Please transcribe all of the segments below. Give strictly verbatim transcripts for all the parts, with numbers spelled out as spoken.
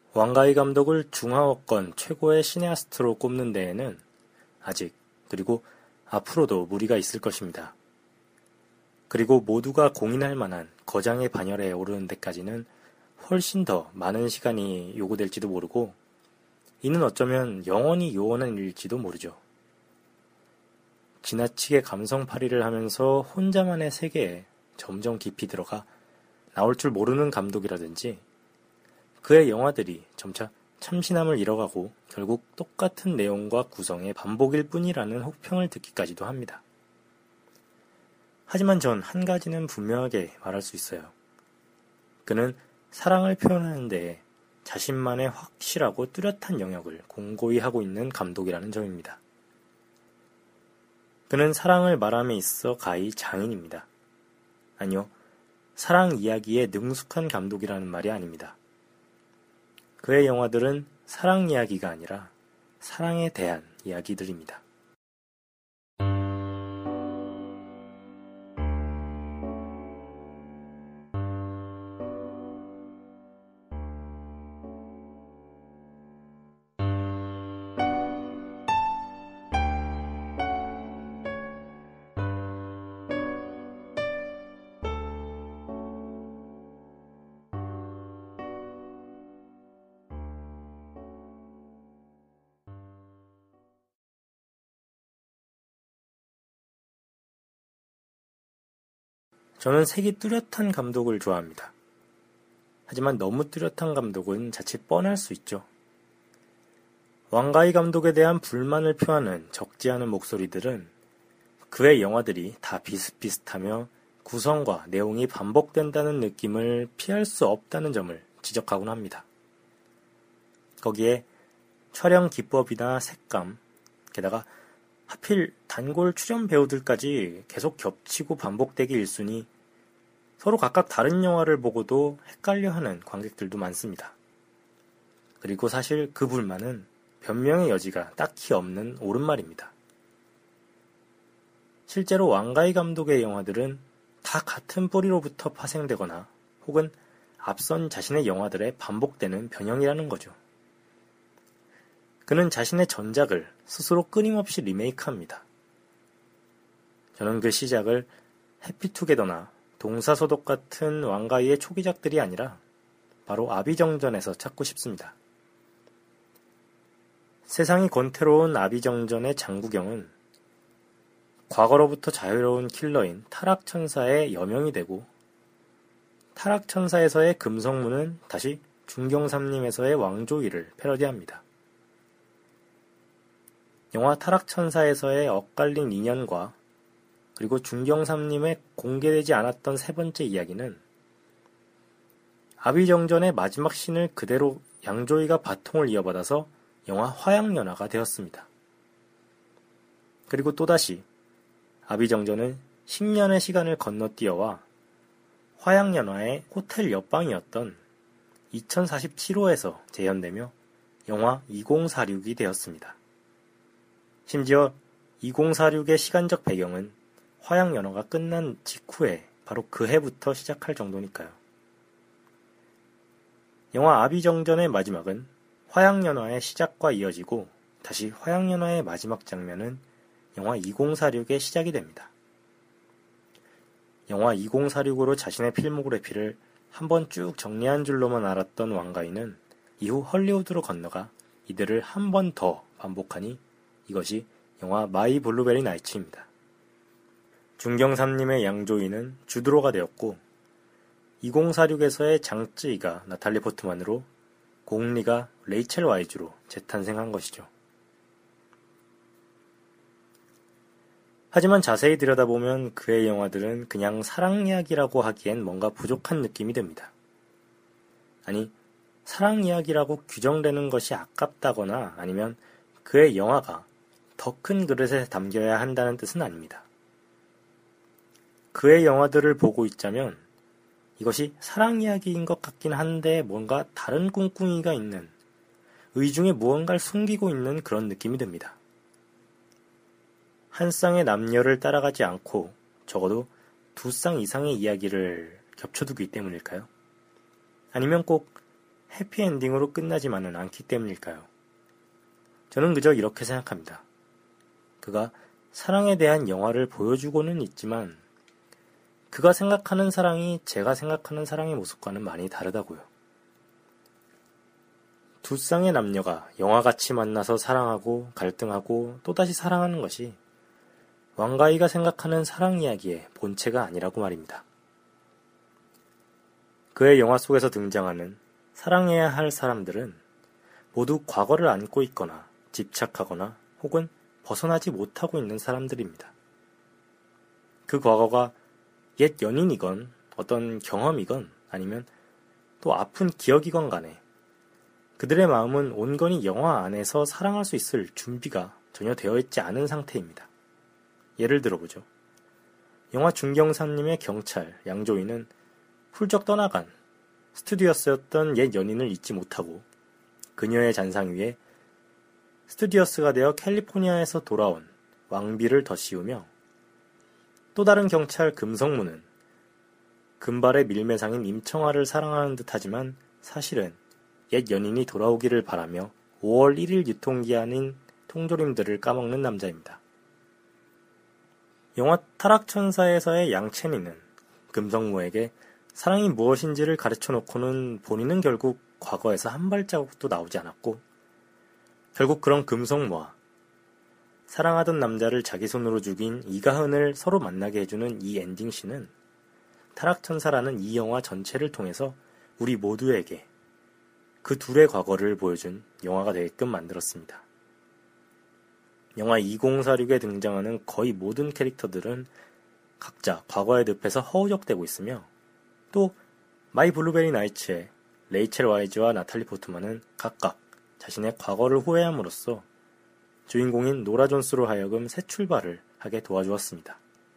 왕가희 감독을 중하위권 최고의 시네아스트로 꼽는 데에는 아직, 그리고 앞으로도 무리가 있을 것입니다. 그리고 모두가 공인할 만한 거장의 반열에 오르는 데까지는 훨씬 더 많은 시간이 요구될지도 모르고, 이는 어쩌면 영원히 요원한 일일지도 모르죠. 지나치게 감성팔이를 하면서 혼자만의 세계에 점점 깊이 들어가 나올 줄 모르는 감독이라든지, 그의 영화들이 점차 참신함을 잃어가고 결국 똑같은 내용과 구성의 반복일 뿐이라는 혹평을 듣기까지도 합니다. 하지만 전 한 가지는 분명하게 말할 수 있어요. 그는 사랑을 표현하는 데에 자신만의 확실하고 뚜렷한 영역을 공고히 하고 있는 감독이라는 점입니다. 그는 사랑을 말함에 있어 가히 장인입니다. 아니요, 사랑 이야기에 능숙한 감독이라는 말이 아닙니다. 그의 영화들은 사랑 이야기가 아니라 사랑에 대한 이야기들입니다. 저는 색이 뚜렷한 감독을 좋아합니다. 하지만 너무 뚜렷한 감독은 자칫 뻔할 수 있죠. 왕가희 감독에 대한 불만을 표하는 적지 않은 목소리들은 그의 영화들이 다 비슷비슷하며 구성과 내용이 반복된다는 느낌을 피할 수 없다는 점을 지적하곤 합니다. 거기에 촬영 기법이나 색감, 게다가 하필 단골 출연 배우들까지 계속 겹치고 반복되기 일쑤니 서로 각각 다른 영화를 보고도 헷갈려하는 관객들도 많습니다. 그리고 사실 그 불만은 변명의 여지가 딱히 없는 옳은 말입니다. 실제로 왕가희 감독의 영화들은 다 같은 뿌리로부터 파생되거나 혹은 앞선 자신의 영화들에 반복되는 변형이라는 거죠. 그는 자신의 전작을 스스로 끊임없이 리메이크합니다. 저는 그 시작을 해피투게더나 동사소독 같은 왕가희의 초기작들이 아니라 바로 아비정전에서 찾고 싶습니다. 세상이 권태로운 아비정전의 장구경은 과거로부터 자유로운 킬러인 타락천사의 여명이 되고, 타락천사에서의 금성무는 다시 중경삼림에서의 왕조이를 패러디합니다. 영화 타락천사에서의 엇갈린 인연과 그리고 중경삼림에 공개되지 않았던 세 번째 이야기는 아비정전의 마지막 씬을 그대로 양조위가 바통을 이어받아서 영화 화양연화가 되었습니다. 그리고 또다시 아비정전은 십 년의 시간을 건너뛰어와 화양연화의 호텔 옆방이었던 이천사십칠 호에서 재현되며 영화 이천사십육이 되었습니다. 심지어 이천사십육의 시간적 배경은 화양연화가 끝난 직후에 바로 그 해부터 시작할 정도니까요. 영화 아비정전의 마지막은 화양연화의 시작과 이어지고 다시 화양연화의 마지막 장면은 영화 이천사십육의 시작이 됩니다. 영화 이천사십육으로 자신의 필모그래피를 한번 쭉 정리한 줄로만 알았던 왕가희는 이후 헐리우드로 건너가 이들을 한 번 더 반복하니 이것이 영화 마이 블루베리 나이츠입니다. 중경삼림의 양조위는 주드로가 되었고 이천사십육에서의 장쯔이가 나탈리 포트만으로 공리가 레이첼 와이즈로 재탄생한 것이죠. 하지만 자세히 들여다보면 그의 영화들은 그냥 사랑 이야기라고 하기엔 뭔가 부족한 느낌이 듭니다. 아니, 사랑 이야기라고 규정되는 것이 아깝다거나 아니면 그의 영화가 더 큰 그릇에 담겨야 한다는 뜻은 아닙니다. 그의 영화들을 보고 있자면 이것이 사랑 이야기인 것 같긴 한데 뭔가 다른 꿍꿍이가 있는, 의중에 무언가를 숨기고 있는 그런 느낌이 듭니다. 한 쌍의 남녀를 따라가지 않고 적어도 두 쌍 이상의 이야기를 겹쳐두기 때문일까요? 아니면 꼭 해피엔딩으로 끝나지만은 않기 때문일까요? 저는 그저 이렇게 생각합니다. 그가 사랑에 대한 영화를 보여주고는 있지만 그가 생각하는 사랑이 제가 생각하는 사랑의 모습과는 많이 다르다고요. 두 쌍의 남녀가 영화같이 만나서 사랑하고 갈등하고 또다시 사랑하는 것이 왕가이가 생각하는 사랑 이야기의 본체가 아니라고 말입니다. 그의 영화 속에서 등장하는 사랑해야 할 사람들은 모두 과거를 안고 있거나 집착하거나 혹은 벗어나지 못하고 있는 사람들입니다. 그 과거가 옛 연인이건 어떤 경험이건 아니면 또 아픈 기억이건 간에 그들의 마음은 온건히 영화 안에서 사랑할 수 있을 준비가 전혀 되어 있지 않은 상태입니다. 예를 들어보죠. 영화 중경사님의 경찰 양조위는 훌쩍 떠나간 스튜디어스였던 옛 연인을 잊지 못하고 그녀의 잔상 위에 스튜디어스가 되어 캘리포니아에서 돌아온 왕비를 덧씌우며 또 다른 경찰 금성무는 금발의 밀매상인 임청아를 사랑하는 듯하지만 사실은 옛 연인이 돌아오기를 바라며 오월 일일 유통기한인 통조림들을 까먹는 남자입니다. 영화 타락천사에서의 양채니는 금성무에게 사랑이 무엇인지를 가르쳐놓고는 본인은 결국 과거에서 한 발자국도 나오지 않았고 결국 그런 금성무와 사랑하던 남자를 자기 손으로 죽인 이가흔을 서로 만나게 해주는 이 엔딩씬은 타락천사라는 이 영화 전체를 통해서 우리 모두에게 그 둘의 과거를 보여준 영화가 되게끔 만들었습니다. 영화 이공사육에 등장하는 거의 모든 캐릭터들은 각자 과거의 늪에서 허우적대고 있으며 또 마이 블루베리 나이츠의 레이첼 와이즈와 나탈리 포트만은 각각 자신의 과거를 후회함으로써 주인공인 노라 존스로 하여금 새 출발을 하게 도와주었습니다.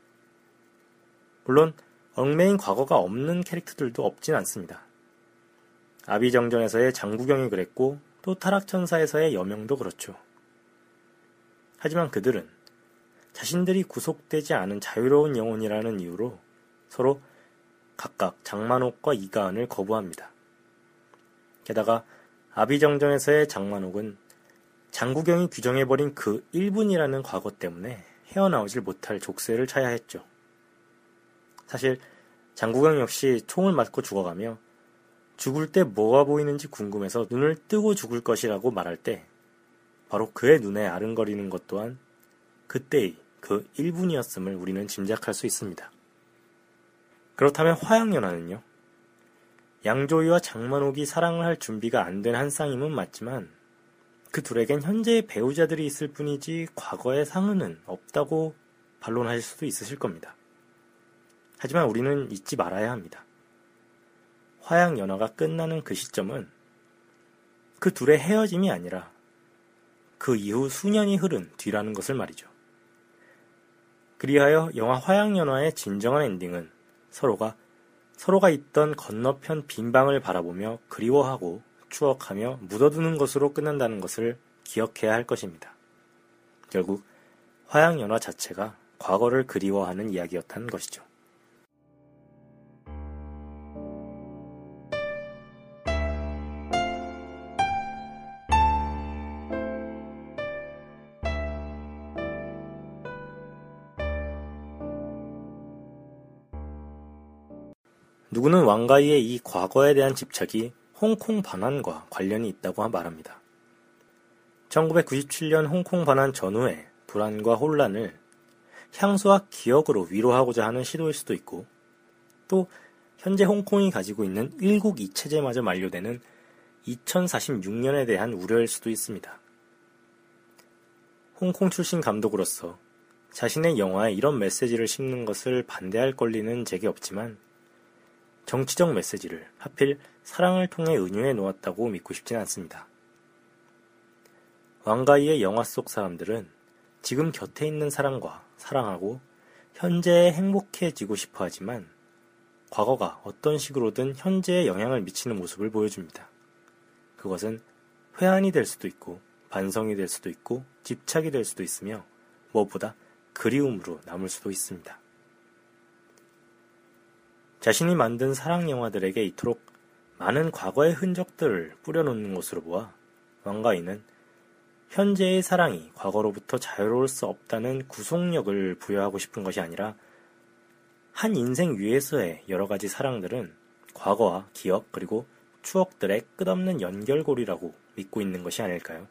물론 얽매인 과거가 없는 캐릭터들도 없진 않습니다. 아비정전에서의 장구경이 그랬고 또 타락천사에서의 여명도 그렇죠. 하지만 그들은 자신들이 구속되지 않은 자유로운 영혼이라는 이유로 서로 각각 장만옥과 이가은을 거부합니다. 게다가 아비정전에서의 장만옥은 장구경이 규정해버린 그 일 분이라는 과거 때문에 헤어나오질 못할 족쇄를 차야 했죠. 사실 장구경 역시 총을 맞고 죽어가며 죽을 때 뭐가 보이는지 궁금해서 눈을 뜨고 죽을 것이라고 말할 때 바로 그의 눈에 아른거리는 것 또한 그때의 그 일 분이었음을 우리는 짐작할 수 있습니다. 그렇다면 화양연화는요? 양조위와 장만옥이 사랑을 할 준비가 안 된 한 쌍임은 맞지만 그 둘에겐 현재의 배우자들이 있을 뿐이지 과거의 상흔은 없다고 반론하실 수도 있으실 겁니다. 하지만 우리는 잊지 말아야 합니다. 화양연화가 끝나는 그 시점은 그 둘의 헤어짐이 아니라 그 이후 수년이 흐른 뒤라는 것을 말이죠. 그리하여 영화 화양연화의 진정한 엔딩은 서로가 서로가 있던 건너편 빈 방을 바라보며 그리워하고 추억하며 묻어두는 것으로 끝난다는 것을 기억해야 할 것입니다. 결국 화양연화 자체가 과거를 그리워하는 이야기였다는 것이죠. 누구는 왕가이의 이 과거에 대한 집착이 홍콩 반환과 관련이 있다고 말합니다. 천구백구십칠 년 홍콩 반환 전후의 불안과 혼란을 향수와 기억으로 위로하고자 하는 시도일 수도 있고 또 현재 홍콩이 가지고 있는 일국 이체제마저 만료되는 이천사십육 년에 대한 우려일 수도 있습니다. 홍콩 출신 감독으로서 자신의 영화에 이런 메시지를 심는 것을 반대할 권리는 제게 없지만 정치적 메시지를 하필 사랑을 통해 은유해 놓았다고 믿고 싶진 않습니다. 왕가이의 영화 속 사람들은 지금 곁에 있는 사람과 사랑하고 현재에 행복해지고 싶어 하지만 과거가 어떤 식으로든 현재에 영향을 미치는 모습을 보여줍니다. 그것은 회한이 될 수도 있고 반성이 될 수도 있고 집착이 될 수도 있으며 무엇보다 그리움으로 남을 수도 있습니다. 자신이 만든 사랑 영화들에게 이토록 많은 과거의 흔적들을 뿌려놓는 것으로 보아 왕가이는 현재의 사랑이 과거로부터 자유로울 수 없다는 구속력을 부여하고 싶은 것이 아니라 한 인생 위에서의 여러 가지 사랑들은 과거와 기억 그리고 추억들의 끝없는 연결고리라고 믿고 있는 것이 아닐까요?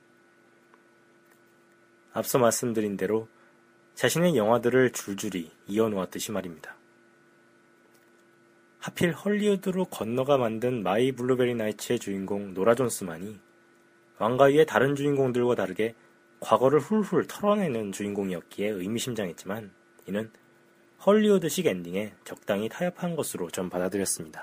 앞서 말씀드린 대로 자신의 영화들을 줄줄이 이어놓았듯이 말입니다. 하필 헐리우드로 건너가 만든 마이 블루베리 나이츠의 주인공 노라 존스만이 왕가위의 다른 주인공들과 다르게 과거를 훌훌 털어내는 주인공이었기에 의미심장했지만 이는 헐리우드식 엔딩에 적당히 타협한 것으로 전 받아들였습니다.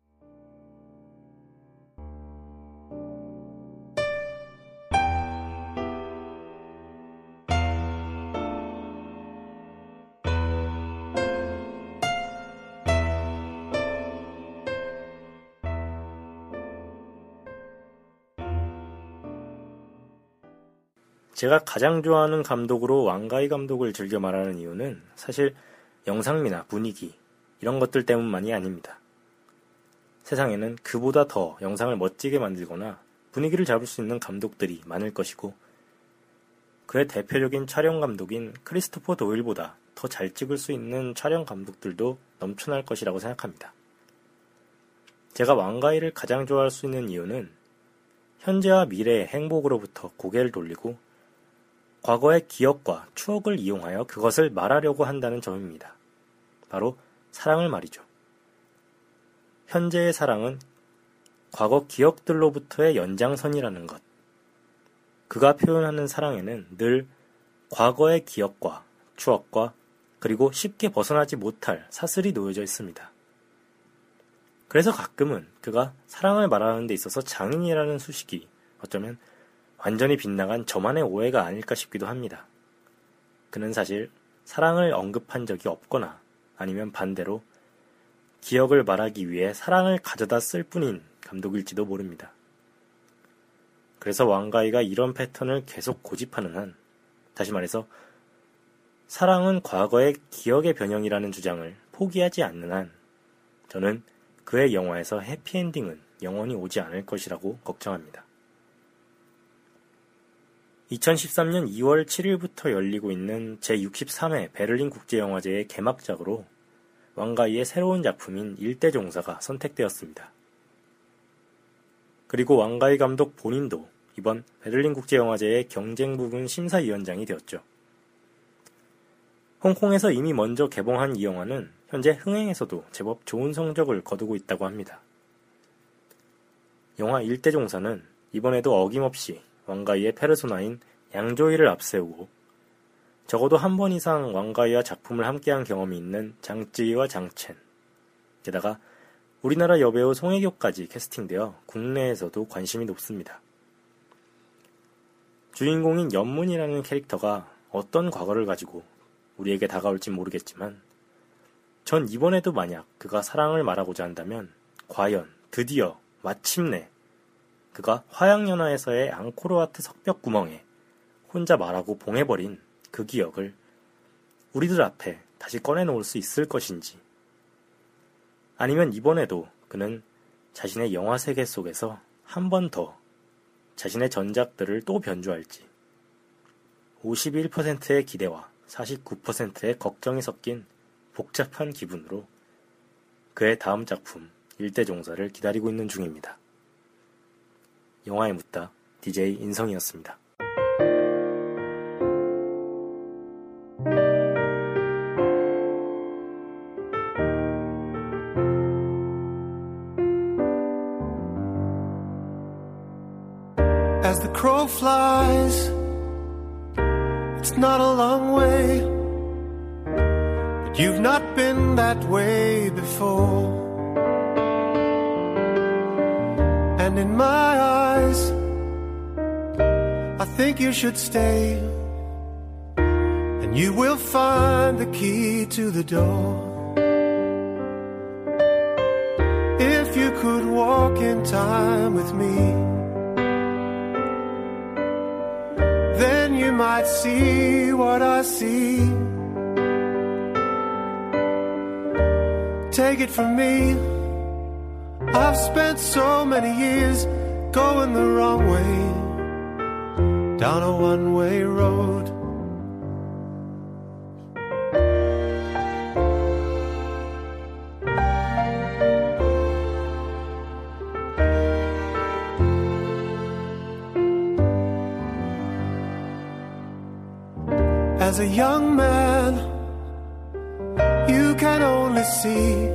제가 가장 좋아하는 감독으로 왕가이 감독을 즐겨 말하는 이유는 사실 영상미나 분위기 이런 것들 때문만이 아닙니다. 세상에는 그보다 더 영상을 멋지게 만들거나 분위기를 잡을 수 있는 감독들이 많을 것이고 그의 대표적인 촬영 감독인 크리스토퍼 도일보다 더 잘 찍을 수 있는 촬영 감독들도 넘쳐날 것이라고 생각합니다. 제가 왕가이를 가장 좋아할 수 있는 이유는 현재와 미래의 행복으로부터 고개를 돌리고 과거의 기억과 추억을 이용하여 그것을 말하려고 한다는 점입니다. 바로 사랑을 말이죠. 현재의 사랑은 과거 기억들로부터의 연장선이라는 것. 그가 표현하는 사랑에는 늘 과거의 기억과 추억과 그리고 쉽게 벗어나지 못할 사슬이 놓여져 있습니다. 그래서 가끔은 그가 사랑을 말하는 데 있어서 장인이라는 수식이 어쩌면 완전히 빗나간 저만의 오해가 아닐까 싶기도 합니다. 그는 사실 사랑을 언급한 적이 없거나 아니면 반대로 기억을 말하기 위해 사랑을 가져다 쓸 뿐인 감독일지도 모릅니다. 그래서 왕가이가 이런 패턴을 계속 고집하는 한, 다시 말해서 사랑은 과거의 기억의 변형이라는 주장을 포기하지 않는 한, 저는 그의 영화에서 해피엔딩은 영원히 오지 않을 것이라고 걱정합니다. 이천십삼 년 이월 칠일부터 열리고 있는 제육십삼 회 베를린 국제영화제의 개막작으로 왕가이의 새로운 작품인 일대종사가 선택되었습니다. 그리고 왕가이 감독 본인도 이번 베를린 국제영화제의 경쟁 부분 심사위원장이 되었죠. 홍콩에서 이미 먼저 개봉한 이 영화는 현재 흥행에서도 제법 좋은 성적을 거두고 있다고 합니다. 영화 일대종사는 이번에도 어김없이 왕가이의 페르소나인 양조이를 앞세우고 적어도 한 번 이상 왕가이와 작품을 함께한 경험이 있는 장쯔이와 장첸, 게다가 우리나라 여배우 송혜교까지 캐스팅되어 국내에서도 관심이 높습니다. 주인공인 연문이라는 캐릭터가 어떤 과거를 가지고 우리에게 다가올진 모르겠지만 전 이번에도 만약 그가 사랑을 말하고자 한다면 과연 드디어 마침내 그가 화양연화에서의 앙코르와트 석벽 구멍에 혼자 말하고 봉해버린 그 기억을 우리들 앞에 다시 꺼내놓을 수 있을 것인지, 아니면 이번에도 그는 자신의 영화 세계 속에서 한 번 더 자신의 전작들을 또 변주할지, 오십일 퍼센트의 기대와 사십구 퍼센트의 걱정이 섞인 복잡한 기분으로 그의 다음 작품 일대종사를 기다리고 있는 중입니다. 영화에 묻다 디제이 인성이었습니다. As the crow flies, it's not a long way, but you've not been that way before. And in my eyes, I think you should stay, and you will find the key to the door. If you could walk in time with me, then you might see what I see. Take it from me, I've spent so many years going the wrong way, down a one-way road. As a young man, you can only see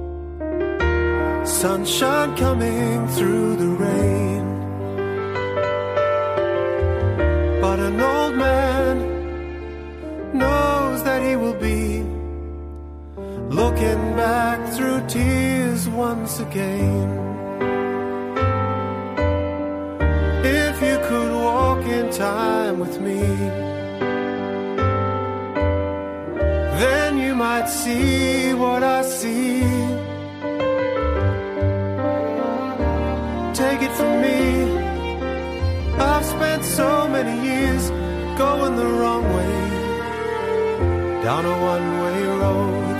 sunshine coming through the rain. But an old man knows that he will be looking back through tears once again. If you could walk in time with me, then you might see what I see. Take it from me, I've spent so many years going the wrong way, down a one-way road.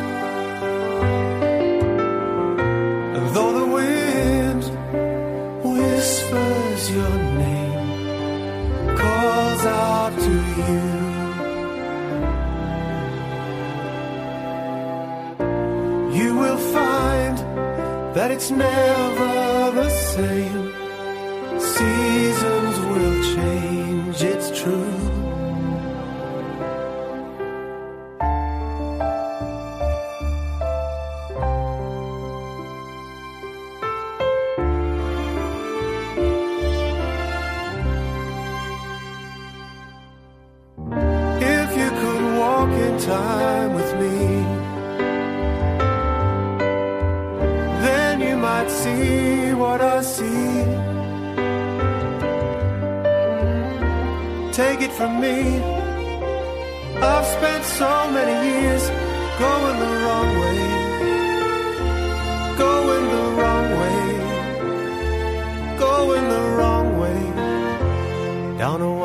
And though the wind whispers your name, calls out to you, you will find that it's never the same. Seasons will change, it's true. If you could walk in time with me, might see what I see. Take it from me, I've spent so many years going the wrong way, going the wrong way, going the wrong way, down a